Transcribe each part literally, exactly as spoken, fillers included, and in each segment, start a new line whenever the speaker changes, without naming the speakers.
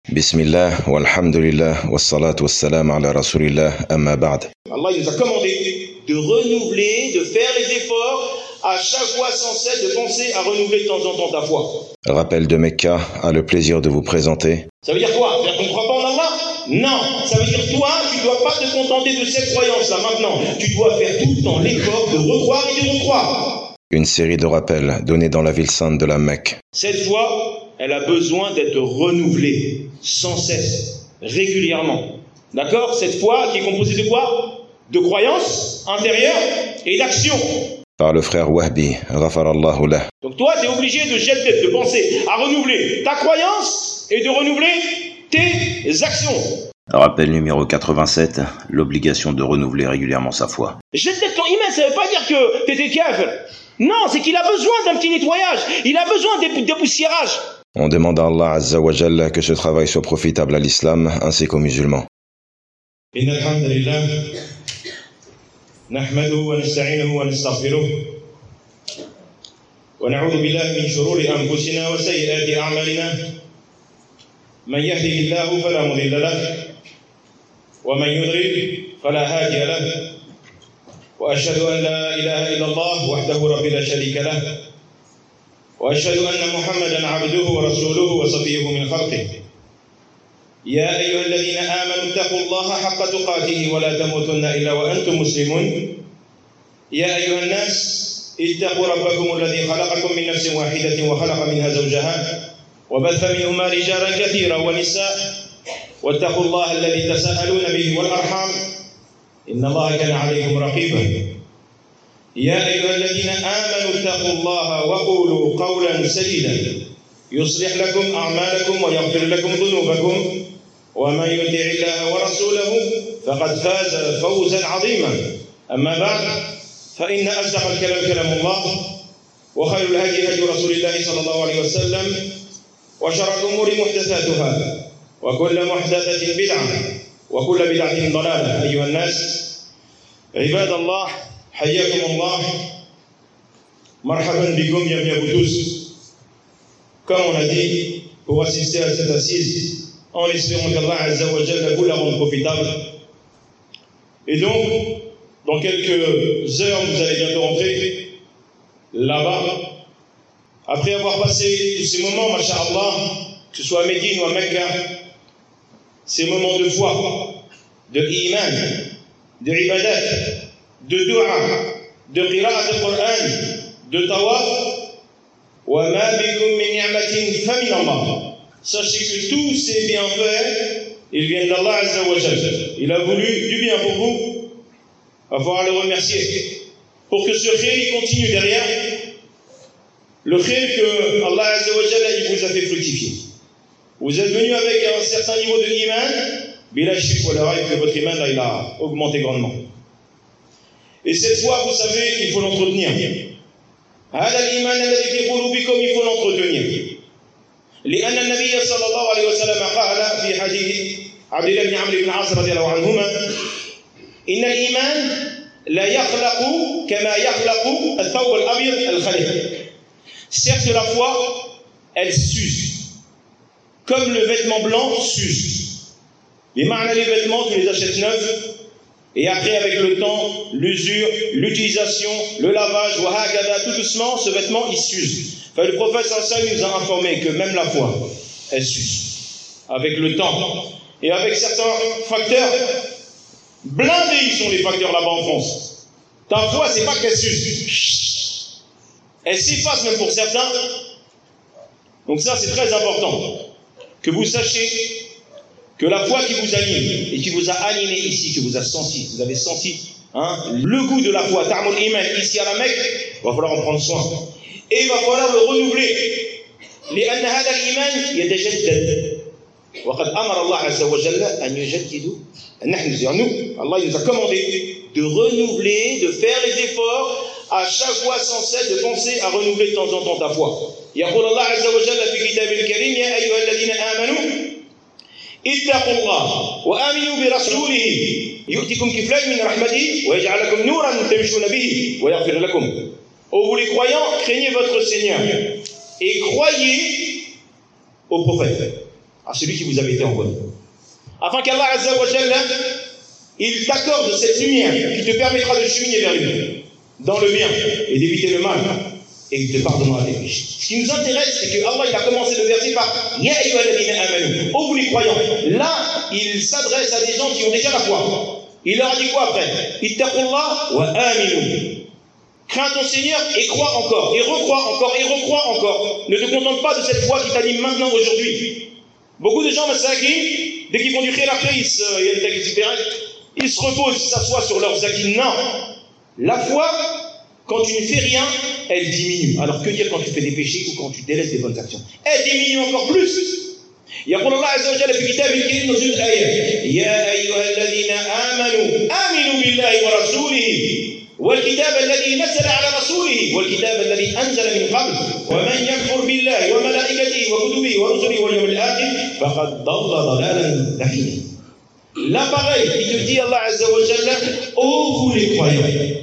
Bismillah, walhamdulillah, wassalatu wassalam ala rasulillah, amma ba'd.
Allah il nous a commandé de renouveler, de faire les efforts, à chaque fois sans cesse de penser à renouveler de temps en temps ta foi.
Rappel de Mecca a le plaisir de vous présenter.
Ça veut dire quoi? Ça veut dire qu'on ne croit pas en Allah? Non, ça veut dire toi, tu ne dois pas te contenter de cette croyance-là maintenant. Tu dois faire tout le temps l'effort de recroire et de recroire.
Une série de rappels donnés dans la ville sainte de la Mecque.
Cette foi, elle a besoin d'être renouvelée, sans cesse, régulièrement. D'accord? Cette foi qui est composée de quoi? De croyances intérieures et d'actions.
Par le frère Wahbi, ghafarallahu lah.
Donc toi, tu es obligé de jeter, de penser à renouveler ta croyance et de renouveler tes actions.
Rappel numéro quatre-vingt-sept, l'obligation de renouveler régulièrement sa foi.
Jeter ton iman, ça ne veut pas dire que tu étais kafir. Non, c'est qu'il a besoin d'un petit nettoyage. Il a besoin de dépoussiérage.
On demande à Allah Azza wa Jalla que ce travail soit profitable à l'islam ainsi qu'aux musulmans.
Inna alhamdulillah, nahmaduhu wa nasta'inuhu wa nastaghfiruh. Wa na'udhu billahi min shururi anfusina wa sayyiati a'malina. Man yahdihillahu fala mudilla lahu wa man yudlil fala hadiya lahu. وأشهد أن لا إله إلا الله وحده رب لا شريك له وأشهد أن محمدا عبده ورسوله وصفيه من خلقه يا أيها الذين آمنوا اتقوا الله حق تقاته ولا تموتن إلا وأنتم مسلمون يا أيها الناس اتقوا ربكم الذي خلقكم من نفس واحدة وخلق منها زوجها وبث منهما رجالا كثيرا ونساء واتقوا الله الذي تساءلون به والأرحام إن الله كان عليكم رقيبا يا أيها الذين آمنوا اتقوا الله وقولوا قولا سديدا يصلح لكم أعمالكم ويغفر لكم ذنوبكم ومن يطع الله ورسوله فقد فاز فوزا عظيما أما بعد فإن أصدق الكلام كلام الله وخير الهدي هدي رسول الله صلى الله عليه وسلم وشر الأمور محدثاتها وكل محدثة بدعة وكل بدعة ضلالة أيها الناس عباد الله حياكم الله مرحبا بكم bienvenue à vous tous. Comme on a dit, pour assister à cette assise, en espérant qu'Allah Azza wa Jalla vous la rende profitable. Et donc, dans quelques heures, vous allez bientôt rentrer là-bas. Après avoir passé tous ces moments, masha'Allah, que ce soit à Médine ou à Mecca, ces moments de foi, de iman, de ibadat, de dua, de qira'at al-Qur'an, de tawaf, wa ma bikum min ni'matin fa min Allah. Sachez que tous ces bienfaits, ils viennent d'Allah Azza wa Jalla. Il a voulu du bien pour vous, il va falloir le remercier. Pour que ce khayr continue derrière, le khayr que Allah Azza wa Jalla il vous a fait fructifier. Vous êtes venu avec un certain niveau de iman, bila shirk wa la rayb que votre iman là, il a augmenté grandement. Et cette fois, vous savez, il faut l'entretenir. هذا الإيمان الذي في قلوبكم il faut l'entretenir. لأن النبي صلى الله عليه وسلم قال في حديث عبد الله بن عمرو بن العاص رضي الله عنهما إن الإيمان لا يخلق كما يخلق الثوب الأبيض الخليق. Certes, la foi, elle s'use. Comme le vêtement blanc s'use. Les marques, les vêtements, tu les achètes neufs, et après, avec le temps, l'usure, l'utilisation, le lavage, wahakada, tout doucement, ce vêtement, il s'use. Enfin, le prophète sallallahu nous a informé que même la foi, elle s'use. Avec le temps. Et avec certains facteurs, blindés, ils sont les facteurs là-bas en France. Ta foi, c'est pas qu'elle s'use. Elle s'efface même pour certains. Donc ça, c'est très important. Que vous sachiez que la foi qui vous anime et qui vous a animé ici, que vous a senti, vous avez senti hein, le goût de la foi, ta'amul iman ici à la Mecque, il va falloir en prendre soin. Et il va falloir le renouveler. لأن هذا الإيمان يتجدد. وقد أمر الله عز وجل أن يجدد. نحن nous, Allah nous a commandé de renouveler, de faire les efforts à chaque fois sans cesse de penser à renouveler de temps en temps ta foi. يقول الله عز وجل في كتابه الكريم يا أيها الذين آمنوا اتقوا الله وآمنوا برسوله يؤتكم كفلين من رحمته ويجعل لكم نورا تمشون به ويغفر لكم. Ô vous les croyants, craignez votre Seigneur et croyez au prophète. à celui qui vous avait été envoyé. Afin qu'Allah Azza wa Jalla, il t'accorde cette lumière qui te permettra de cheminer vers lui, dans le bien, et d'éviter le mal, et il te pardonnera tes péchés. Ce qui nous intéresse, c'est que Allah il a commencé le verset par Ya ayyuhalladhina amanu, ô vous les croyants. Là, il s'adresse à des gens qui ont déjà la foi. Il leur a dit quoi après? Ittaqullah wa aminu. Crains ton Seigneur et crois encore, et recrois encore, et recrois encore. Ne te contente pas de cette foi qui t'anime maintenant, aujourd'hui. Beaucoup de gens, massaki, dès qu'ils font du khir après, ils se, ils se reposent, ils s'assoient sur leurs acquis. Non. La foi, quand tu ne fais rien, elle diminue. Alors que dire quand tu fais des péchés ou quand tu délaisses des bonnes actions? Elle diminue encore plus. يقول الله عز وجل في كتابه الكريم نزول الآية يا أيها الذين آمنوا آمنوا بالله ورسوله والكتاب الذي نزل على رسوله والكتاب الذي أنزل من قبل ومن يكفر بالله وملائكته وكتبه ورسله واليوم الآخر فقد ضل ضلالا بعيدا. Là pareil, il te dit Allah Azza wa Jalla, ô vous les croyants,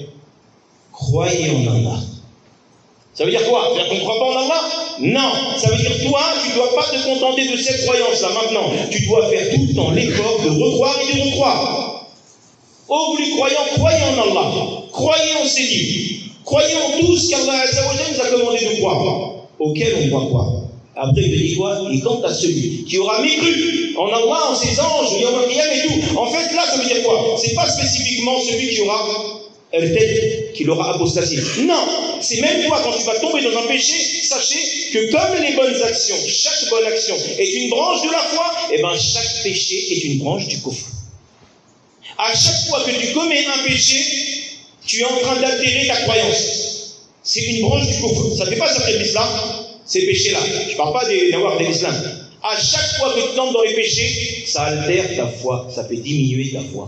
croyez en Allah. Ça veut dire quoi? Ça veut dire qu'on ne croit pas en Allah? Non, ça veut dire toi, tu ne dois pas te contenter de cette croyance-là maintenant. Tu dois faire tout le temps l'effort de recroire et de recroire. Oh, vous les croyants, croyez en Allah, croyez en ses livres, croyez en tout ce qu'Allah Azza wa Jalla nous a commandé de croire, auquel on doit croire. Après, il te dit quoi? Et quant à celui qui aura mécru en Allah, en ses anges, Yawm al-Qiyam et tout. En fait, là, ça veut dire quoi? C'est pas spécifiquement celui qui aura peut-être qu'il aura apostasie. Non, c'est même toi, quand tu vas tomber dans un péché, sachez que comme les bonnes actions, chaque bonne action est une branche de la foi, et bien chaque péché est une branche du kufr. À chaque fois que tu commets un péché, tu es en train d'altérer ta croyance. C'est une branche du kufr. Ça ne fait pas sortir de l'islam, ces péchés-là. Je ne parle pas d'avoir de l'islam. À chaque fois que tu tombes dans les péchés, ça altère ta foi, ça fait diminuer ta foi.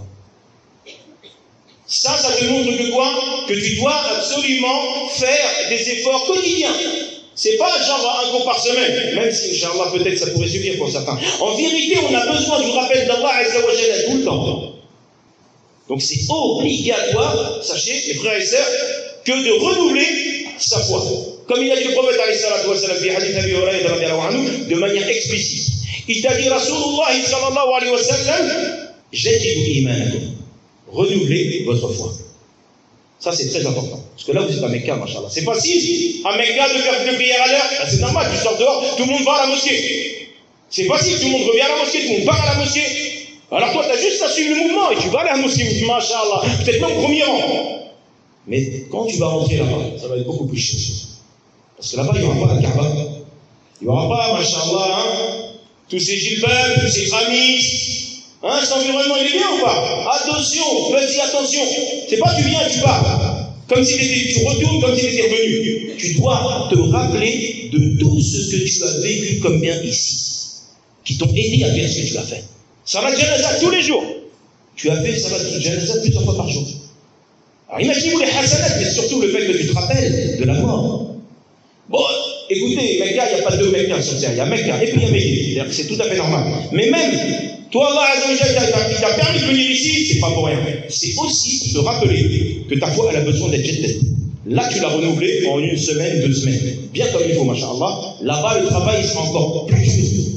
Ça, ça te montre que quoi? Que tu dois absolument faire des efforts quotidiens. C'est pas genre un cours par semaine, même si, Inch'Allah, peut-être ça pourrait suffire pour certains. En vérité, on a besoin du rappel d'Allah Azza wa Jalla tout le temps. Donc c'est obligatoire, sachez, mes frères et sœurs, que de renouveler sa foi. Comme il a dit le prophète alayhi salatu wa sallam, de manière explicite. Il t'a dit, Rasulullah sallallahu alayhi wa sallam, jadidu imanakum. Renouveler votre foi. Ça, c'est très important. Parce que là, vous êtes à Mecca, machallah. C'est facile, à Mecca, de faire deux prières à l'heure. Ben, c'est normal, tu sors dehors, tout le monde va à la mosquée. C'est facile, tout le monde revient à la mosquée, tout le monde part à la mosquée. Alors toi, tu as juste à suivre le mouvement et tu vas aller à la mosquée, machallah. Peut-être même au premier rang. Mais quand tu vas rentrer là-bas, ça va être beaucoup plus chaud. Parce que là-bas, il n'y aura pas la Kaaba. Il n'y aura pas, machallah, hein, tous ces gilbabs, tous ces khamis. Hein, cet environnement, il est bien ou pas? Attention, fais-y attention. C'est pas tu viens et tu pars. Comme si tu retournes, comme si tu étais revenu. Tu dois te rappeler de tout ce que tu as vécu comme bien ici, qui t'ont aidé à faire ce que tu as fait. Salat Janaza tous les jours. Tu as fait Salat Janaza plusieurs fois par jour. Alors imaginez-vous les hasanat, mais surtout le fait que tu te rappelles de la mort. Bon, écoutez, Mecca, il n'y a pas deux Mecca sur terre. Il y a Mecca et puis il y a Médine. C'est tout à fait normal. Mais même, toi, Allah Azza wa Jalla, il t'a permis de venir ici, c'est pas pour rien. C'est aussi de rappeler que ta foi, elle a besoin d'être jettée. Là, tu l'as renouvelée en une semaine, deux semaines. Bien comme il faut, masha'Allah. Là-bas, le travail il sera encore plus dur.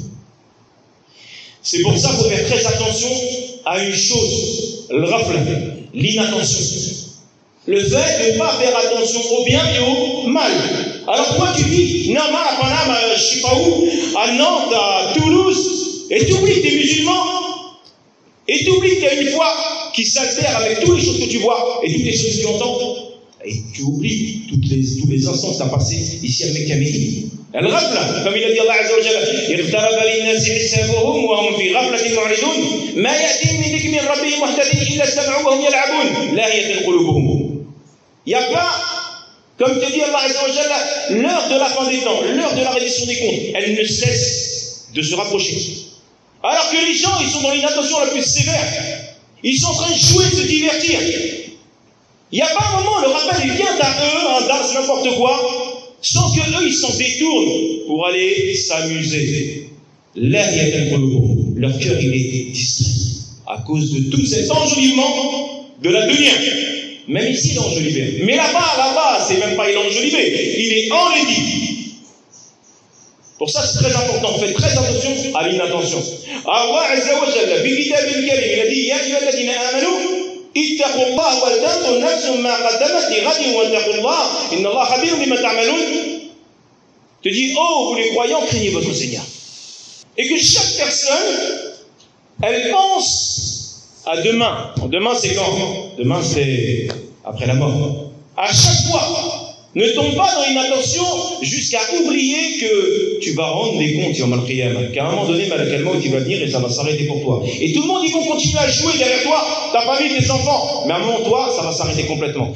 C'est pour ça qu'il faut faire très attention à une chose, le rafle, l'inattention. Le fait de ne pas faire attention au bien et au mal. Alors toi, tu dis, non, à Panama, je ne sais pas où, à Nantes, à Toulouse, et tu oublies que tu es musulman, et tu oublies que tu as une foi qui s'altère avec toutes les choses que tu vois et toutes les choses que tu entends, et tu oublies toutes les, tous les instants que tu as passés ici à Mecca Médine. الغفلة كما يقول الله عز وجل اقترب للناس حسابهم وهم في غفلة معرضون ما يأتيهم من ذكر من ربهم مهتدين إلا استمعوا وهم يلعبون لاهية قلوبهم. Il n'y a pas, comme te dit Allah Azza wa Jalla, l'heure de la fin des temps, l'heure de la reddition des comptes, elle ne cesse de se rapprocher. Alors que les gens, ils sont dans l'inattention la plus sévère. Ils sont en train de jouer, de se divertir. Il n'y a pas un moment, le rappel, il vient à eux, un dars, n'importe quoi, sans que eux, ils s'en détournent pour aller s'amuser. Leur cœur, il est distrait à cause de tout cet enjolivement de la dunya. Même ici, il est enjolivé. Mais là-bas, là-bas, c'est même pas il est enjolivé. Il est enlaidi. Pour ça, c'est très important. Faites très attention à l'inattention. Allah Azza wa Jalla, fi kitabih al-karim, il a dit, Ya ayyuhalladhina amanu, ittaqullah wa tanzur nafsun ma qaddamat lighadin wa ittaqullah, inna Allah khabirun bima ta'malun. Te dit, oh, vous les croyants, craignez votre Seigneur. Et que chaque personne, elle pense à demain. Demain, c'est quand? Demain, c'est après la mort. À chaque fois, ne tombe pas dans une attention jusqu'à oublier que tu vas rendre des comptes, Yawm al-Qiyamah. Qu'à un moment donné, Malak al-Maut, il va venir et ça va s'arrêter pour toi. Et tout le monde, ils vont continuer à jouer derrière toi, ta famille, tes enfants. Mais à un moment, toi, ça va s'arrêter complètement.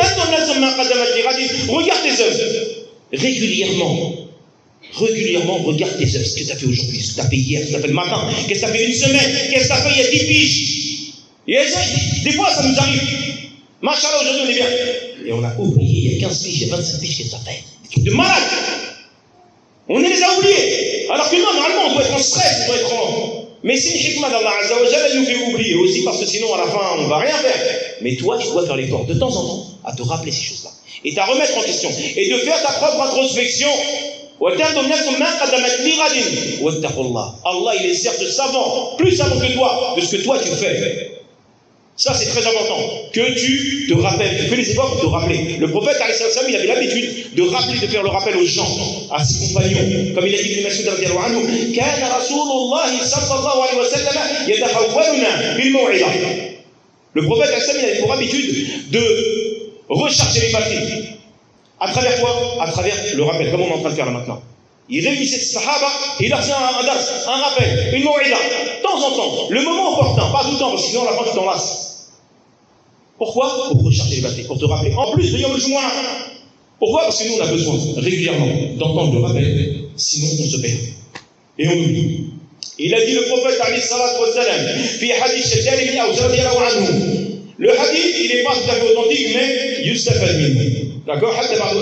Regarde tes œuvres. Régulièrement. Régulièrement, regarde tes œuvres. Ce que tu as fait aujourd'hui, ce que tu as fait hier, ce que tu as fait le matin, qu'est-ce que tu as fait une semaine, qu'est-ce que tu as fait il y a dix piges. Et des fois, ça nous arrive. Machallah, aujourd'hui, on est bien. Et on a oublié, il y a quinze piges, il y a vingt-cinq piges, qu'est-ce que tu as fait? Des trucs de malade. On les a oubliés. Alors que non, normalement, on doit être en stress, on doit être en... Mais c'est une hikmah d'Allah Azza wa Jalla, il nous fait oublier aussi, parce que sinon, à la fin, on ne va rien faire. Mais toi, tu dois faire l'effort, de temps en temps, à te rappeler ces choses-là. Et à remettre en question. Et de faire ta propre introspection. Allah, il est certes savant, plus savant que toi, de ce que toi tu fais. Ça, c'est très important. Que tu te rappelles, tu fais les efforts pour te rappeler. Le prophète, il avait l'habitude de rappeler, de faire le rappel aux gens, à ses compagnons. Comme il a dit Ibn Mas'ud radiyallahu anhu, Kana Rasulullah sallallahu alayhi wa sallam yatahawwaluna bil maw'ida. Le prophète, il avait pour habitude de recharger les batteries. À travers quoi? À travers le rappel, comme on est en train de faire là maintenant. Il réunissait ses sahaba et il leur faisait un, un dars, un rappel, une maw'ida, de temps en temps, le moment opportun, pas tout le temps, parce que sinon à la fin tu t'en lasses. Pourquoi? Pour recharger les batteries, pour te rappeler. En plus de Yom al-Jumu'ah. Pourquoi? Parce que nous on a besoin régulièrement d'entendre le rappel, sinon on se perd. Et on oublie. Il a dit le prophète alayhi salatu wa salam, fi hadith Shaddad ibn Aws radiyallahu anhu. Le hadith, il n'est pas tout à fait authentique, mais yustafad minhu. D'accord?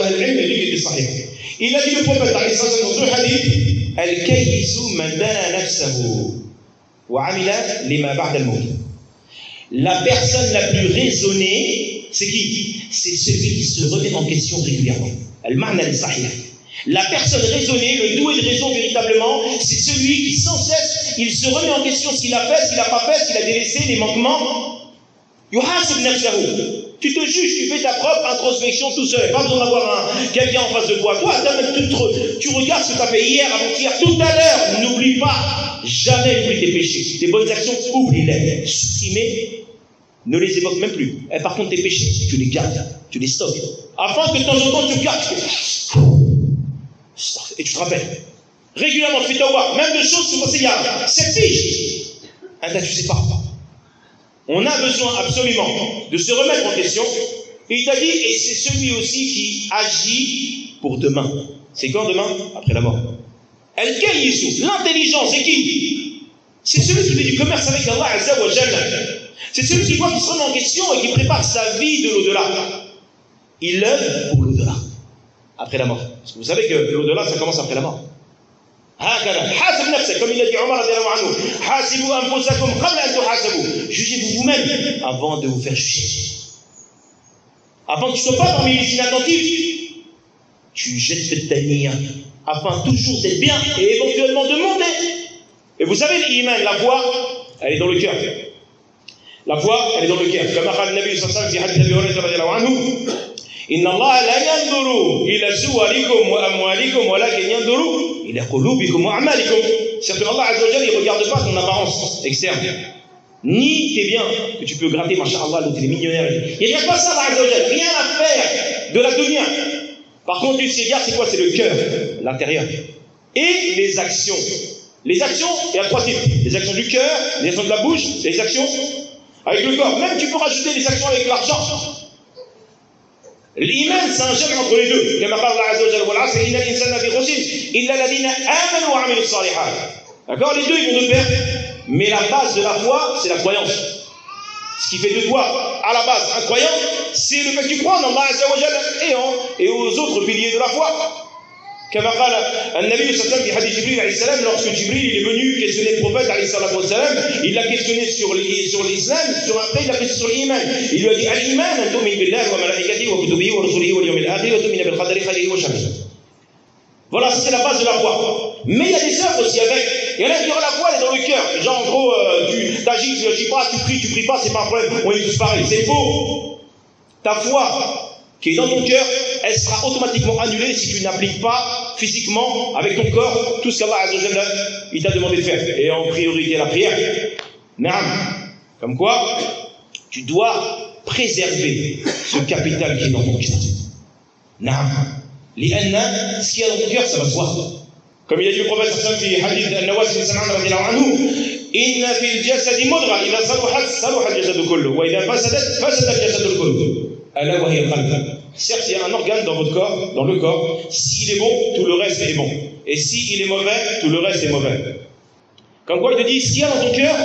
Il a dit le prophète dans ce hadith, Al-Kayyisu man dana nafsahu wa amila lima ba'da al-maut. La personne la plus raisonnée, c'est qui? C'est celui qui se remet en question régulièrement. Al-ma'na al-sahih. La personne raisonnée, le doué de raison véritablement, c'est celui qui sans cesse, il se remet en question ce qu'il a fait, ce qu'il n'a pas fait, ce qu'il a délaissé, les manquements. Yuhasib nafsahu. Tu te juges, tu fais ta propre introspection tout seul. Pas besoin d'avoir quelqu'un en face de toi. Toi, tu, te, tu regardes ce que tu as fait hier, avant-hier, tout à l'heure. N'oublie pas, jamais oublie tes péchés. Tes bonnes actions, oublie-les. Supprimer, ne les évoque même plus. Et par contre, tes péchés, tu les gardes, tu les stockes. Afin que de temps en temps, tu gardes. Et tu te rappelles. Régulièrement, tu fais tawbah. Même de choses, tu penses il y a sept piges. Ah, là, tu sais pas. On a besoin absolument de se remettre en question. Et il t'a dit, et c'est celui aussi qui agit pour demain. C'est quand demain? Après la mort. Al-Kayyisu, l'intelligence, c'est qui? C'est celui qui fait du commerce avec Allah Azza wa Jalla. C'est celui qui voit, qui se remet en question et qui prépare sa vie de l'au-delà. Il œuvre pour l'au-delà. Après la mort. Parce que vous savez que l'au-delà, ça commence après la mort. Comme il a dit Omar, jugez-vous vous-même avant de vous faire juger. Avant que tu ne sois pas parmi les inattentifs, tu jettes le taniya afin toujours d'être bien et éventuellement de monter. Et vous savez, l'iman, la foi, elle est dans le cœur. La foi, elle est dans le cœur. Comme a dit le Nabi sallallahu alayhi wa sallam, Abi Hurayrah radiyallahu anhu, Inna Allah la yanzuru ila suwarikum wa amwalikum walakin yanzuru ila qulubikum wa a'malikum. C'est que Allah Azza wa Jalla, il ne regarde pas ton apparence externe, ni tes biens que tu peux gratter, masha'Allah, l'autre il est millionnaire. Il n'y a pas ça, Allah Azza wa Jalla, rien à faire de la dunya. Par contre, tu sais bien, c'est quoi? C'est le cœur, l'intérieur. Et les actions. Les actions, il y a trois types. Les actions du cœur, les actions de la bouche, les actions avec le corps. Même tu peux rajouter les actions avec l'argent. L'iman, c'est un jeu entre les deux. D'accord? Les deux, ils vont de pair. Mais la base de la foi, c'est la croyance. Ce qui fait de toi, à la base, un croyant, c'est le fait que tu crois en Allah Azza wa Jalla et, en, et aux autres piliers de la foi. Comme a dit le Nabi sallallahu alayhi wa sallam, hadith Jibril alayhi salam, lorsque Jibril il est venu questionner le prophète alayhi salam, il l'a questionné sur l'islam, sur après il l'a questionné sur l'iman. Il lui a dit al-iman an tu'min billahi wa malaikatihi wa kutubihi wa rusulihi wal yawmil akhir wa tu'mina bil qadari khayrihi wa sharrihi. Voilà, ça c'est la base de la foi. Mais il y a des œuvres aussi avec. Il y en a qui ont la foi, elle est dans le cœur. Genre, en gros, euh, tu t'agis, tu agis pas, tu pries, tu pries pas, c'est pas un problème. On est tous pareils. C'est faux. Ta foi qui est dans ton cœur, elle sera automatiquement annulée si tu n'appliques pas physiquement, avec ton corps, tout ce qu'Allah Azza wa Jalla, il t'a demandé de faire. Et en priorité, la prière. Naam. Comme quoi, tu dois préserver ce capital qui est dans ton cœur. Naam. Li'anna, ce qu'il y a dans ton cœur, ça va se voir. Comme il a dit le prophète sallallahu alayhi wa sallam, hadith al-Nawas bin Sam'an radiyallahu anhu, inna fil jasadi mudra, idha saluhat, saluha al-jasadu kullu, wa idha fasadat, fasada al-jasadu kullu. Ala wa hiya al-qalb. Certes, il y a un organe dans votre corps, dans le corps, s'il est bon, tout le reste est bon. Et s'il est mauvais, tout le reste est mauvais. Comme quoi il te dit, ce qu'il y a dans ton cœur,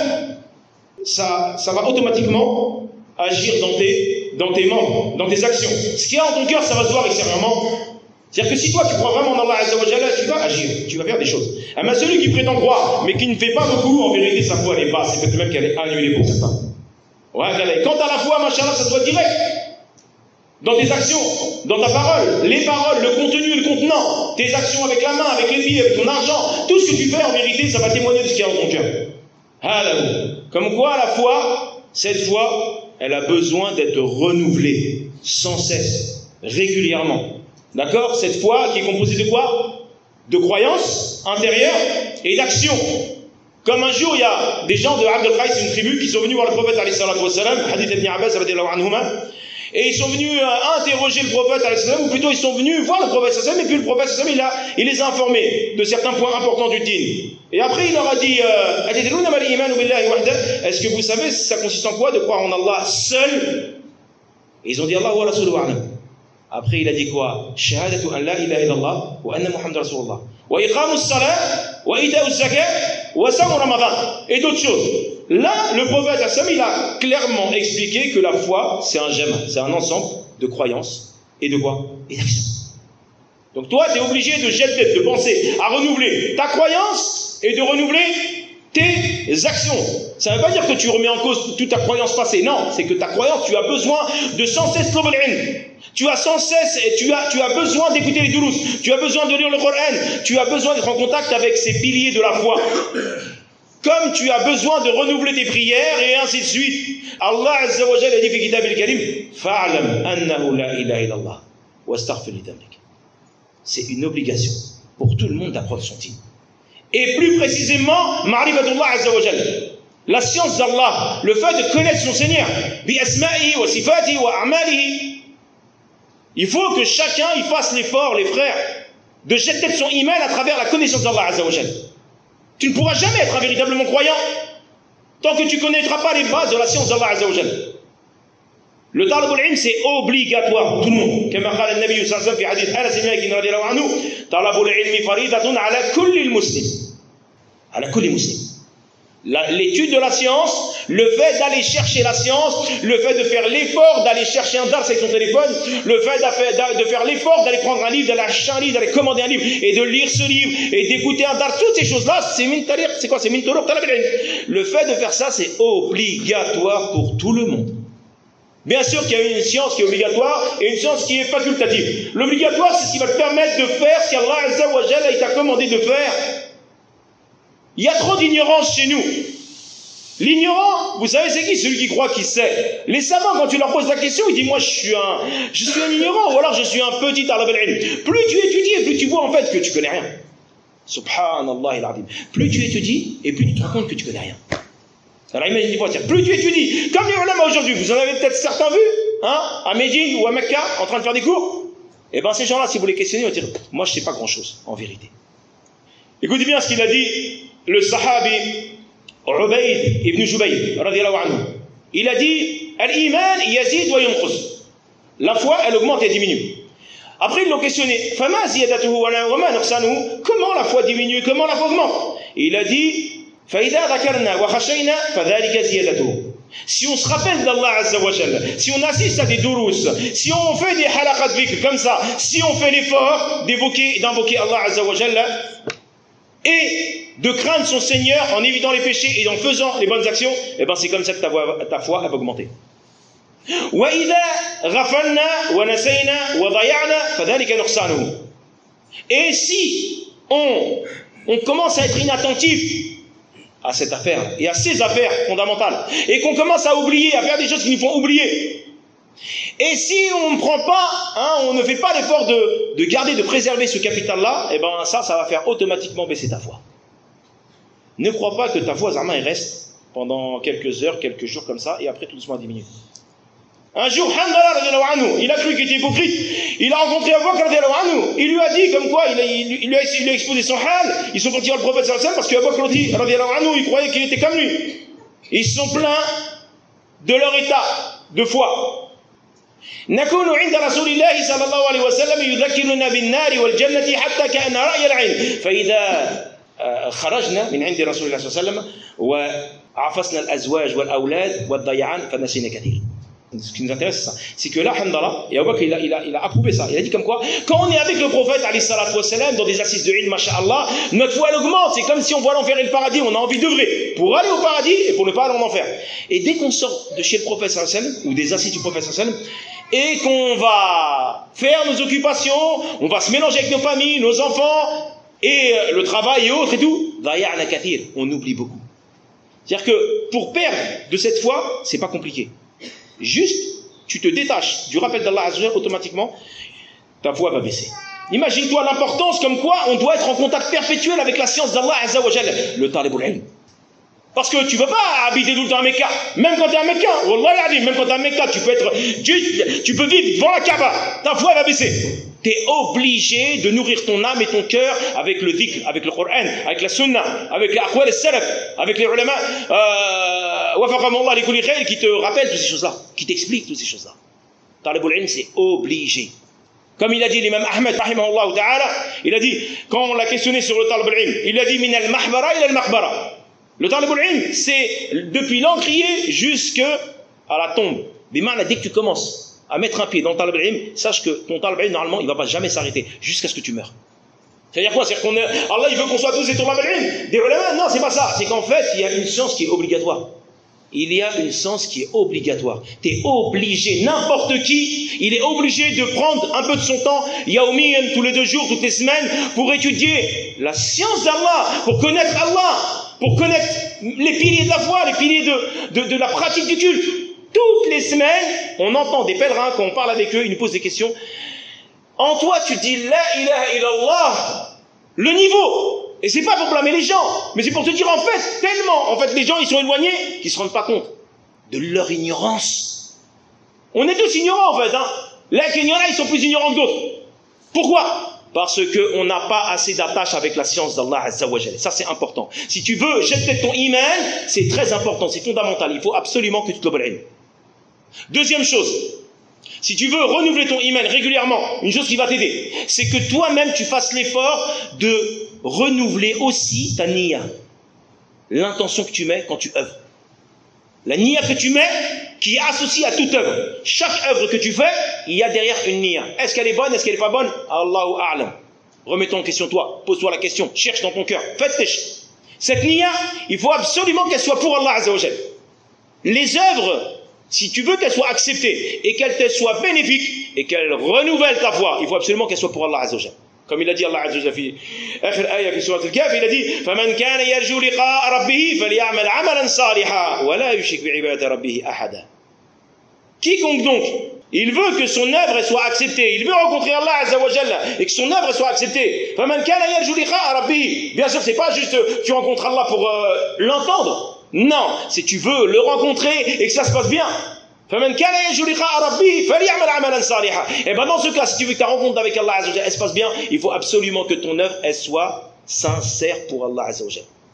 ça, ça va automatiquement agir dans tes, dans tes membres, dans tes actions. Ce qu'il y a dans ton cœur, ça va se voir extérieurement. C'est-à-dire que si toi tu crois vraiment en Allah Azza wa Jalla, tu vas agir, tu vas faire des choses. Mais celui qui prétend croire, mais qui ne fait pas beaucoup, en vérité sa foi elle est basse, c'est peut-être même qu'elle est annulée pour certains. Ouais, quant à la foi, machallah, ça doit être direct. Dans tes actions, dans ta parole, les paroles, le contenu et le contenant, tes actions avec la main, avec les pieds, avec ton argent, tout ce que tu fais en vérité, ça va témoigner de ce qu'il y a dans ton cœur. Comme quoi la foi, cette foi, elle a besoin d'être renouvelée sans cesse, régulièrement. D'accord? Cette foi qui est composée de quoi? De croyances intérieures et d'actions. Comme un jour, il y a des gens de Abd al-Qais, une tribu, qui sont venus voir le prophète, alayhi salatu wa salam, hadith ibn Abbas, radiyallahu anhuma, et ils sont venus euh, interroger le prophète, alayhi salam, ou plutôt ils sont venus voir le prophète, sallam, et puis le prophète, sallam, il, a, il les a informés de certains points importants du dîn. Et après, il leur a dit, euh, est-ce que vous savez, ça consiste en quoi de croire en Allah seul? Et ils ont dit, Allah wa rasuluhu a'lam. Après, il a dit quoi? Shahadatu an la ilaha illallah wa anna Muhammad Rasulullah. Wa iqamus salat, wa ita'us zakat, wa samu ramadan. Et d'autres choses. Là, le prophète Assam, il a clairement expliqué que la foi, c'est un jama, c'est un ensemble de croyances et de quoi? Et d'actions. Donc toi, tu es obligé de jeter, de penser à renouveler ta croyance et de renouveler tes actions. Ça ne veut pas dire que tu remets en cause toute ta croyance passée. Non, c'est que ta croyance, tu as besoin de sans cesse l'ilm. Tu as sans cesse, et tu as, tu as besoin d'écouter les doulous. Tu as besoin de lire le Coran. Tu as besoin d'être en contact avec ces piliers de la foi. Comme tu as besoin de renouveler tes prières et ainsi de suite. Allah Azza wa Jalla dit fi kitab al-karim, fa'alam annahu la ilaha illallah wa astaghfir li dhanbik. C'est une obligation pour tout le monde d'apprendre son dîn. Et plus précisément, ma'rifatullah Azza wa Jalla. La science d'Allah, le fait de connaître son Seigneur, bi asma'i wa sifati wa a'malihi. Il faut que chacun y fasse l'effort, les frères, de jeter son iman à travers la connaissance d'Allah Azza wa Jalla. Tu ne pourras jamais être un véritablement croyant tant que tu ne connaîtras pas les bases de la science d'Allah Azza wa Jalla. Le talab al-ilm, c'est obligatoire pour tout le monde. Comme a dit le Nabi sallallahu alayhi wa sallam fi hadith Anas ibn Malik radiyallahu anhu, talab al-ilmi faridatun ala kulli muslim. Ala kulli muslim. L'étude de la science, le fait d'aller chercher la science, le fait de faire l'effort d'aller chercher un dars avec son téléphone, le fait de faire l'effort d'aller prendre un livre, d'aller acheter un livre, d'aller commander un livre et de lire ce livre et d'écouter un dars, toutes ces choses-là, c'est min tariq, c'est quoi? C'est min turuq talab al-ilm. Le fait de faire ça, c'est obligatoire pour tout le monde. Bien sûr qu'il y a une science qui est obligatoire et une science qui est facultative. L'obligatoire, c'est ce qui va te permettre de faire ce qu'Allah Azza wa Jalla t'a commandé de faire. Il y a trop d'ignorance chez nous. L'ignorant, vous savez c'est qui? Celui qui croit qu'il sait. Les savants, quand tu leur poses la question, ils disent moi je suis un, je suis un ignorant ou alors je suis un petit talab al-ilm. Plus tu étudies et plus tu vois en fait que tu connais rien. Subhanallah al-azim. Plus tu étudies et plus tu te rends compte que tu connais rien. Alors imagine-toi, plus tu étudies, comme les ulama aujourd'hui, vous en avez peut-être certains vus, hein, à Médine ou à Mecca, en train de faire des cours. Et bien ces gens-là, si vous les questionnez, ils vont dire moi je sais pas grand-chose, en vérité. Écoutez bien ce qu'il a dit le sahabi Ubayd ibn Jubayr radiyallahu anhu. Il a dit al-iman yazid wa yunqus. La foi elle augmente et diminue. Après ils l'ont questionné fama ziyadatuhu wa ma nuqsanuhu, comment la foi diminue, comment la foi augmente? Et il a dit fa idha dhakarna wa khashayna fadhalika ziyadatuhu. Si on se rappelle d'Allah Azza wa Jalla, si on assiste à des durous, si on fait des halaqat dhikr comme ça, si on fait l'effort d'évoquer d'invoquer Allah Azza wa Jalla et de craindre son Seigneur en évitant les péchés et en faisant les bonnes actions, et ben c'est comme ça que ta foi, ta foi elle va augmenter. Et si on on commence à être inattentif à cette affaire et à ces affaires fondamentales, et qu'on commence à oublier, à faire des choses qui nous font oublier. Et si on ne prend pas, hein, on ne fait pas l'effort de, de garder, de préserver ce capital-là, et ben ça, ça va faire automatiquement baisser ta foi. Ne crois pas que ta foi, Zama, elle reste pendant quelques heures, quelques jours comme ça, et après tout doucement diminue. Un jour, Hanbala, il a cru qu'il était hypocrite. Il a rencontré Abu Bakr, il lui a dit comme quoi, il a, il, il lui, a, il lui a exposé son hal. Ils sont partis voir le prophète sallallahu alayhi wa sallam parce que Abu Bakr, il croyait qu'il était comme lui. Ils sont plaints de leur état de foi. نكون عند رسول الله صلى الله عليه وسلم يذكرنا بالنار والجنة حتى كأن رأي العين فإذا خرجنا من عند رسول الله صلى الله عليه وسلم وعفصنا الأزواج والأولاد والضيعان فنسينا كثير. Ce qui nous intéresse, c'est ça. C'est que là, Hamdallah, et Abu Bakr, il a, il, a, il a approuvé ça. Il a dit comme quoi, quand on est avec le prophète, alayhi salatu wassalam, dans des assises de ilm, masha'Allah, notre foi, elle augmente. C'est comme si on voit l'enfer et le paradis, on a envie d'œuvrer pour aller au paradis et pour ne pas aller en enfer. Et dès qu'on sort de chez le prophète, sallallahu alayhi wa sallam, ou des assises du prophète, sallallahu alayhi wa sallam, et qu'on va faire nos occupations, on va se mélanger avec nos familles, nos enfants, et le travail et autres et tout, daya'na kathir, on oublie beaucoup. C'est-à-dire que pour perdre de cette foi, c'est pas compliqué. Juste, tu te détaches du rappel d'Allah Azza wa Jalla, automatiquement, ta foi va baisser. Imagine-toi l'importance comme quoi on doit être en contact perpétuel avec la science d'Allah Azza wa Jalla, le talibul ilm. Parce que tu ne vas pas habiter tout le temps à Mecca. Même quand tu es à Mecca, Wallah, même quand tu es à Mecca, tu peux être, tu, tu peux vivre devant la Kaaba, ta foi va baisser. Tu es obligé de nourrir ton âme et ton cœur avec le dhikr, avec le Coran, avec la sunna, avec les aqwal et salaf, avec les ulama, euh, qui te rappellent toutes ces choses-là, qui t'expliquent toutes ces choses-là. Talibul ilm, c'est obligé. Comme il a dit l'imam Ahmed, rahimahullah ta'ala, il a dit, quand on l'a questionné sur le talibul ilm, il a dit, min al-mahbara ila al-makhbara. Le talibul ilm, c'est depuis l'encrier jusqu'à la tombe. Bimana, dès que tu commences à mettre un pied dans le talibul ilm, sache que ton talibul ilm, normalement, il ne va pas jamais s'arrêter jusqu'à ce que tu meurs. C'est-à-dire quoi? C'est-à-dire qu'on est, Allah, il veut qu'on soit tous des talibul ilm, des ulama? Non, c'est pas ça. C'est qu'en fait, il y a une science qui est obligatoire. Il y a une science qui est obligatoire. Tu es obligé, n'importe qui, il est obligé de prendre un peu de son temps, yaoumiyan, tous les deux jours, toutes les semaines, pour étudier la science d'Allah, pour connaître Allah, pour connaître les piliers de la foi, les piliers de, de, de la pratique du culte. Toutes les semaines, on entend des pèlerins, quand on parle avec eux, ils nous posent des questions. En toi, tu dis La ilaha illallah, le niveau. Et c'est pas pour blâmer les gens, mais c'est pour te dire en fait, tellement, en fait, les gens ils sont éloignés qu'ils se rendent pas compte de leur ignorance. On est tous ignorants en fait, hein. Là, qu'il y en a, ils sont plus ignorants que d'autres. Pourquoi? Parce qu'on n'a pas assez d'attache avec la science d'Allah Azza wa Jalla. Ça, c'est important. Si tu veux jeter ton iman, c'est très important, c'est fondamental. Il faut absolument que tu te l'obéis. Deuxième chose, si tu veux renouveler ton iman régulièrement, une chose qui va t'aider, c'est que toi-même, tu fasses l'effort de renouveler aussi ta niya. L'intention que tu mets quand tu œuvres. La niya que tu mets, qui est associée à toute œuvre. Chaque œuvre que tu fais, il y a derrière une niya. Est-ce qu'elle est bonne? Est-ce qu'elle n'est pas bonne? Allahu a'lam. Remettons en question toi. Pose-toi la question. Cherche dans ton cœur. Faites-tèche. Cette niya, il faut absolument qu'elle soit pour Allah Azza wa Jalla. Les œuvres, si tu veux qu'elles soient acceptées et qu'elles te soient bénéfiques et qu'elles renouvellent ta foi, il faut absolument qu'elles soient pour Allah Azza wa Jalla. Comme il a dit Allah Azza wa Jalla في آخر آية في سورة الكهف, il a dit فمن كان يرجو لقاء ربه فليعمل عملا صالحا ولا يشرك بعبادة ربه أحدا. Quiconque donc, il veut que son œuvre soit acceptée, il veut rencontrer Allah Azza wa Jalla et que son œuvre soit acceptée. فمن كان يرجو لقاء ربه, bien sûr, c'est pas juste tu rencontres Allah pour euh, l'entendre. Non, c'est tu veux le rencontrer et que ça se passe bien. Et bien dans ce cas, si tu veux que ta rencontre avec Allah Azza wa Jalla, elle se passe bien, il faut absolument que ton œuvre elle soit sincère pour Allah Azza wa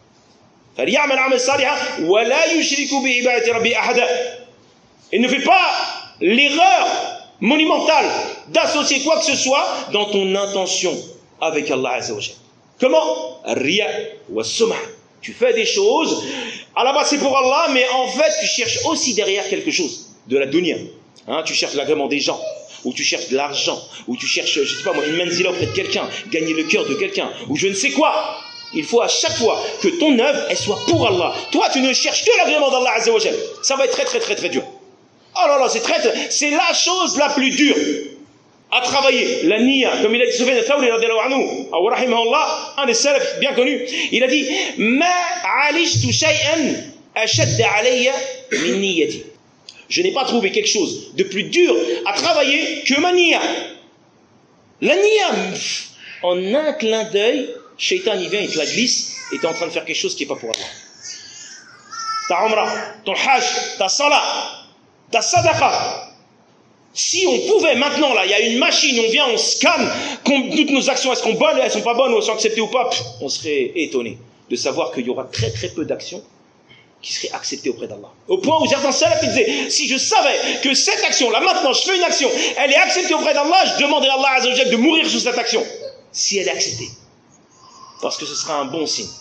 Jalla. Et ne fais pas l'erreur monumentale d'associer quoi que ce soit dans ton intention avec Allah Azza wa Jalla. Comment? Riya wa sum'a. Tu fais des choses, à la base c'est pour Allah, mais en fait tu cherches aussi derrière quelque chose. De la dunya, hein, tu cherches l'agrément des gens, ou tu cherches de l'argent, ou tu cherches, je sais pas moi, une manzila auprès de quelqu'un, gagner le cœur de quelqu'un, ou je ne sais quoi. Il faut à chaque fois que ton œuvre, elle soit pour Allah. Toi, tu ne cherches que l'agrément d'Allah Azza wa Jalla. Ça va être très très très très dur. Oh là là, c'est très, c'est la chose la plus dure. à travailler la niya, comme il a dit Sufyan al-Thawri radiyallahu anhu, ou rahimahullah, un des salafs bien connus, il a dit ma alishtu shay'an ashadda alayya min niyyati. Je n'ai pas trouvé quelque chose de plus dur à travailler que ma niya. La niya, en un clin d'œil, Shaitan y vient, il te la glisse, et tu es en train de faire quelque chose qui n'est pas pour Allah. Ta umrah, ton hajj, ta salat, ta sadaqa. Si on pouvait maintenant, là, il y a une machine, on vient, on scanne, toutes nos actions, elles sont bonnes, elles sont pas bonnes, ou elles sont acceptées ou pas, on serait étonné de savoir qu'il y aura très très peu d'actions qui seraient acceptées auprès d'Allah. Au point où certains salafs disaient, si je savais que cette action, là maintenant, je fais une action, elle est acceptée auprès d'Allah, je demanderais à Allah Azza wa Jalla de mourir sur cette action, si elle est acceptée. Parce que ce sera un bon signe.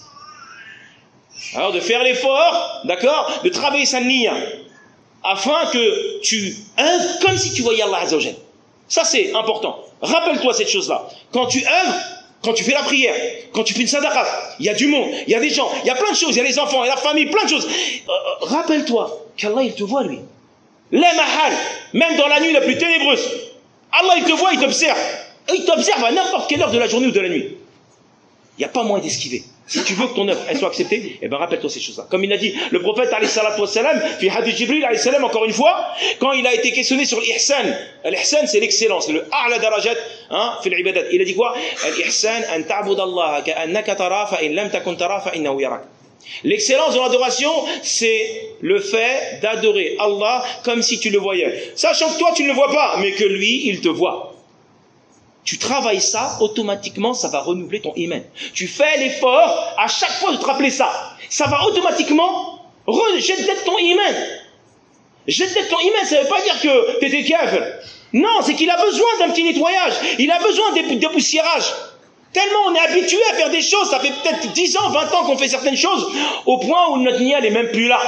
Alors de faire l'effort, d'accord, de travailler sa niya, afin que tu œuvres comme si tu voyais Allah Azza wa Jalla. Ça c'est important. Rappelle-toi cette chose-là. Quand tu œuvres, quand tu fais la prière, quand tu fais une sadaqa, il y a du monde, il y a des gens, il y a plein de choses, il y a les enfants, il y a la famille, plein de choses. Euh, rappelle-toi qu'Allah il te voit lui. La mahal, même dans la nuit la plus ténébreuse, Allah il te voit, il t'observe. Il t'observe à n'importe quelle heure de la journée ou de la nuit. Il n'y a pas moyen d'esquiver. Si tu veux que ton œuvre elle soit acceptée, eh ben rappelle-toi ces choses-là. Comme il a dit le prophète alayhi salatu wassalam, fi hadith Jibril alayhi salam, encore une fois, quand il a été questionné sur l'ihsan. L'ihsan c'est l'excellence, le a'la darajat, hein, fil ibadat. Il a dit quoi? L'ihsan an ta'bud Allah ka'annaka tara fa in lam takun tara fa innahu yarak. L'excellence dans l'adoration, c'est le fait d'adorer Allah comme si tu le voyais. Sachant que toi tu ne le vois pas, mais que lui, il te voit. Tu travailles ça, automatiquement, ça va renouveler ton iman. Tu fais l'effort à chaque fois de te rappeler ça. Ça va automatiquement jeter ton iman. Jeter ton iman, ça ne veut pas dire que tu étais kafir. Non, c'est qu'il a besoin d'un petit nettoyage. Il a besoin de dépoussiérage. Tellement on est habitué à faire des choses, ça fait peut-être dix ans, vingt ans qu'on fait certaines choses, au point où notre niya n'est même plus là.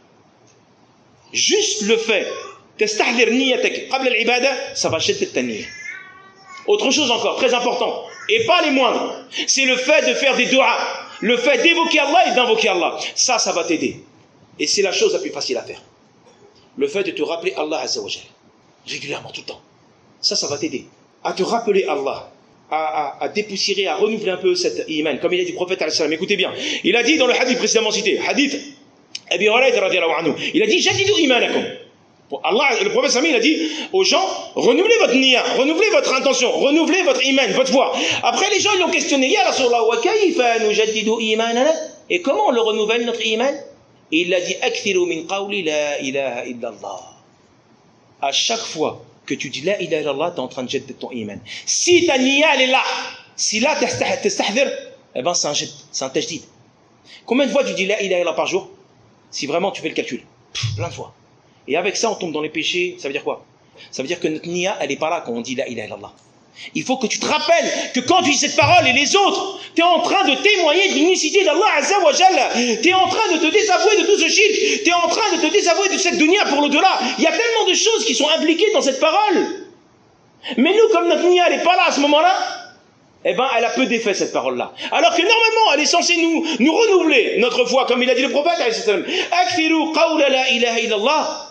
Juste le fait, testahdir niyatak qabla al-ibada, ça va jeter ta niya. Autre chose encore, très important, et pas les moindres, c'est le fait de faire des du'a, le fait d'évoquer Allah et d'invoquer Allah. Ça, ça va t'aider. Et c'est la chose la plus facile à faire. Le fait de te rappeler Allah Azza wa Jalla, régulièrement, tout le temps. Ça, ça va t'aider à te rappeler Allah, à, à, à dépoussiérer, à renouveler un peu cette iman. Comme il a dit le prophète alayhi salam, écoutez bien, il a dit dans le hadith précédemment cité, hadith Abi Hurayra radiyallahu anhu, il a dit, jadidu imanakum. Allah, le prophète Sami, il a dit aux gens, renouvelez votre niya, renouvelez votre intention, renouvelez votre iman, votre foi. Après, les gens, ils l'ont questionné, Ya Rasulallah, wa kayfa nujaddidu imanana? Et comment on le renouvelle, notre iman? Et il a dit, akthiru min qawli la ilaha illallah. À chaque fois que tu dis la ilaha illallah, tu es en train de jeter ton iman. Si ta niya, elle est là, si là, tu t'estahdir, eh ben, c'est un jet, c'est un tajdid. Combien de fois tu dis la ilaha illallah par jour? Si vraiment tu fais le calcul, Pff, plein de fois. Et avec ça, on tombe dans les péchés. Ça veut dire quoi? Ça veut dire que notre niya, elle n'est pas là quand on dit la ilaha illallah. Il faut que tu te rappelles que quand tu dis cette parole et les autres, tu es en train de témoigner de l'unicité d'Allah Azza wa Jalla. Tu es en train de te désavouer de tout ce shirk. Tu es en train de te désavouer de cette dunya pour l'au-delà. Il y a tellement de choses qui sont impliquées dans cette parole. Mais nous, comme notre niya, elle n'est pas là à ce moment-là, eh ben, elle a peu d'effet, cette parole-là. Alors que normalement, elle est censée nous, nous renouveler notre foi, comme il a dit le prophète, Akthiru qawla la ilaha illallah.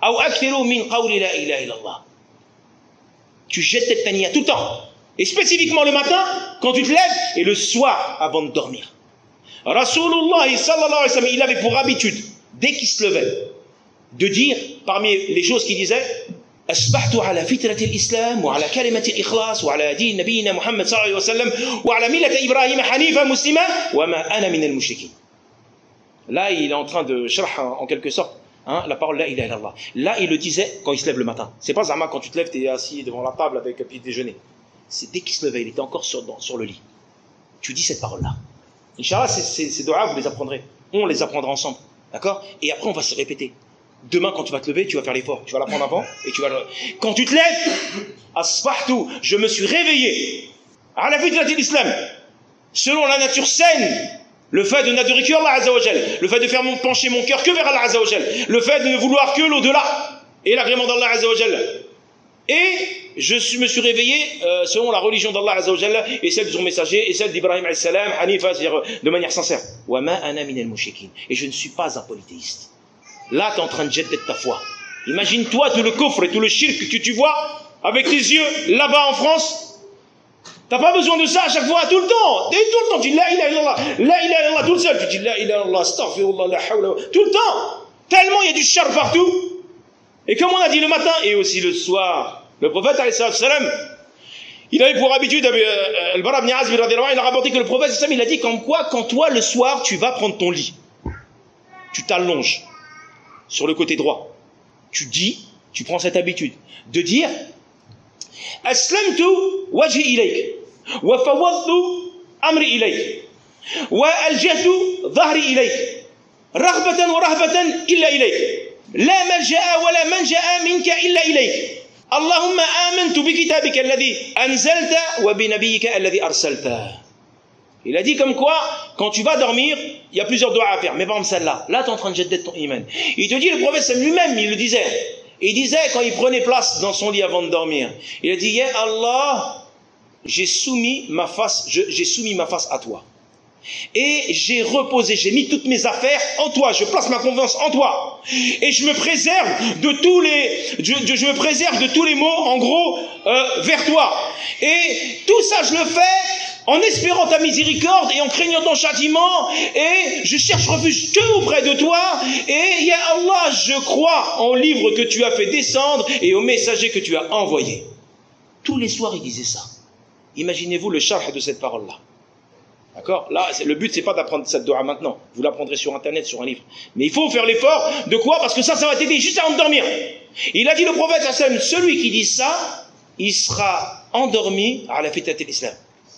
Tu jettes ta niya tout le temps, et spécifiquement le matin quand tu te lèves et le soir avant de dormir. Rasulullah sallallahu alayhi wa sallam, il avait pour habitude dès qu'il se levait de dire parmi les choses qu'il disait, أصبحت على فطرة الإسلام وعلى كلمة الإخلاص وعلى دين نبينا محمد صلى الله عليه وسلم وعلى ملة إبراهيم حنيفا مسلما وما أنا من المشركين. Là, il est en train de sharh en quelque sorte. Hein, la parole la ilaha illallah. Là, il le disait quand il se lève le matin. C'est pas Zama quand tu te lèves, tu es assis devant la table avec un petit déjeuner. C'est dès qu'il se levait, il était encore sur, dans, sur le lit. Tu dis cette parole-là. Inch'Allah, ces, ces doigts, vous les apprendrez. On les apprendra ensemble. D'accord? Et après, on va se répéter. Demain, quand tu vas te lever, tu vas faire l'effort. Tu vas l'apprendre avant et tu vas le... Quand tu te lèves, asbahtu, je me suis réveillé. À la fitra de l'islam. Selon la nature saine. Le fait de n'adorer que Allah Azza wa Jal, le fait de faire mon, pencher mon cœur que vers Allah Azza wa Jal, le fait de ne vouloir que l'au-delà et l'agrément d'Allah Azza wa Jal. Et je suis, me suis réveillé euh, selon la religion d'Allah Azza wa Jal et celle de son messager et celle d'Ibrahim alayhi salam, Hanifa, c'est-à-dire de manière sincère. Wa ma ana min al-mushrikin. Et je ne suis pas un polythéiste. Là, tu es en train de jeter ta foi. Imagine-toi tout le coffre et tout le shirk que tu vois. avec tes yeux, là-bas en France. T'as pas besoin de ça à chaque fois, tout le temps. Et tout le temps, tu dis la ilaha illallah, la ilaha illallah, tout le seul. Tu dis la ilaha illallah, astaghfirullah, la hawla. Tout le temps. Tellement il y a du char partout. Et comme on a dit le matin et aussi le soir, le prophète, alayhi salam, il avait pour habitude, euh, Al-Bara ibn Azib, il a rapporté que le prophète, il a dit comme quoi, quand toi, le soir, tu vas prendre ton lit, tu t'allonges sur le côté droit, tu dis, tu prends cette habitude de dire Aslamtu wajhi ilayk, wa fawadtu amri ilayk, wa aljahtu dhahri ilayk, raghbatan wa rahbatan illa ilayk, la malja'a wa la manja'a minka illa ilayk. اللهم آمنت بكتابك الذي أنزلت وبنبيك الذي أرسلته. Il a dit comme quoi, quand tu vas dormir, il y a plusieurs doigts à faire. Mais par exemple celle-là, là tu es en train de jeter ton iman. Il te dit, le prophète lui-même, il le disait. Il disait quand il prenait place dans son lit avant de dormir. Il a dit, Ya Allah, j'ai soumis ma face, j'ai soumis ma face à toi. Et j'ai reposé, j'ai mis toutes mes affaires en toi, je place ma confiance en toi. Et je me préserve de tous les, je, je, je me préserve de tous les maux, en gros, euh, vers toi. Et tout ça, je le fais en espérant ta miséricorde et en craignant ton châtiment. Et je cherche refuge que auprès de toi. Et ya Allah, je crois en livre que tu as fait descendre et au messager que tu as envoyé. Tous les soirs, il disait ça. Imaginez-vous le charh de cette parole-là. D'accord? Là, le but, c'est pas d'apprendre cette dua maintenant. Vous l'apprendrez sur Internet, sur un livre. Mais il faut faire l'effort de quoi? Parce que ça, ça va t'aider juste avant de dormir. Il a dit, le prophète, celui qui dit ça, il sera endormi à la fitrat de l'islam.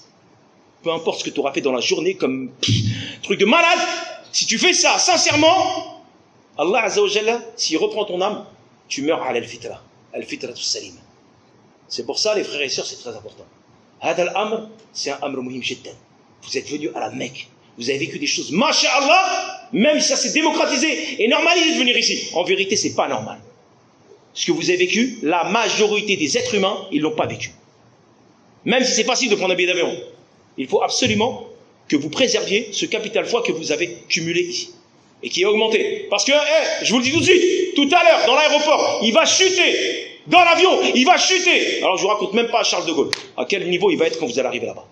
Peu importe ce que tu auras fait dans la journée comme pff, truc de malade, si tu fais ça sincèrement, Allah Azza wa Jalla, s'il reprend ton âme, tu meurs à l'al-fitra. Al-fitra salim. C'est pour ça, les frères et sœurs, c'est très important. Hada al-amr, c'est un amr muhim jiddan. Vous êtes venus à la Mecque, vous avez vécu des choses, masha'Allah, même si ça s'est démocratisé et normalisé de venir ici. En vérité, c'est pas normal. Ce que vous avez vécu, la majorité des êtres humains, ils l'ont pas vécu. Même si c'est facile de prendre un billet d'avion, il faut absolument que vous préserviez ce capital foi que vous avez cumulé ici et qui est augmenté. Parce que, hey, je vous le dis tout de suite, tout à l'heure, dans l'aéroport, il va chuter. Dans l'avion, il va chuter. Alors je vous raconte même pas à Charles de Gaulle à quel niveau il va être quand vous allez arriver là-bas.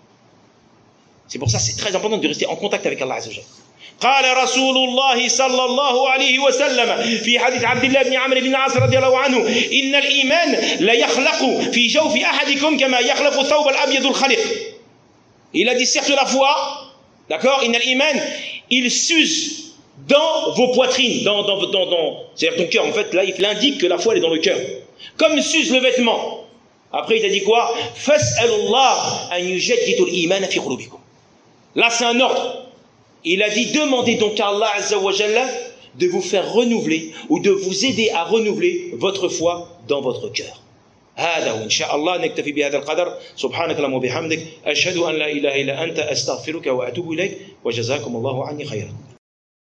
C'est pour ça que c'est très important de rester en contact avec Allah Azza wa Jalla. قال رسول الله صلى الله عليه وسلم في حديث عبد الله بن عمرو بن العاص رضي الله عنه إن الإيمان لا يخلق في جوف أحدكم كما يخلق الثوب الأبيض الخلق. Il a dit certes la foi, d'accord, إن الإيمان, il s'use dans vos poitrines, dans, dans, dans, dans c'est-à-dire ton cœur. En fait, là, il indique que la foi elle est dans le cœur, comme s'use le vêtement. Après, il a dit quoi? فاسألوا أن يجدد الإيمان في قلوبكم. Là, c'est un ordre. Il a dit, demandez donc à Allah Azza wa Jalla de vous faire renouveler ou de vous aider à renouveler votre foi dans votre cœur. هذا وإن شاء الله نكتفي بهذا القدر. سبحانك اللهم وبحمدك أشهد أن لا إله إلا أنت أستغفرك وأتوب إليك وجزاكم الله عني خيرا.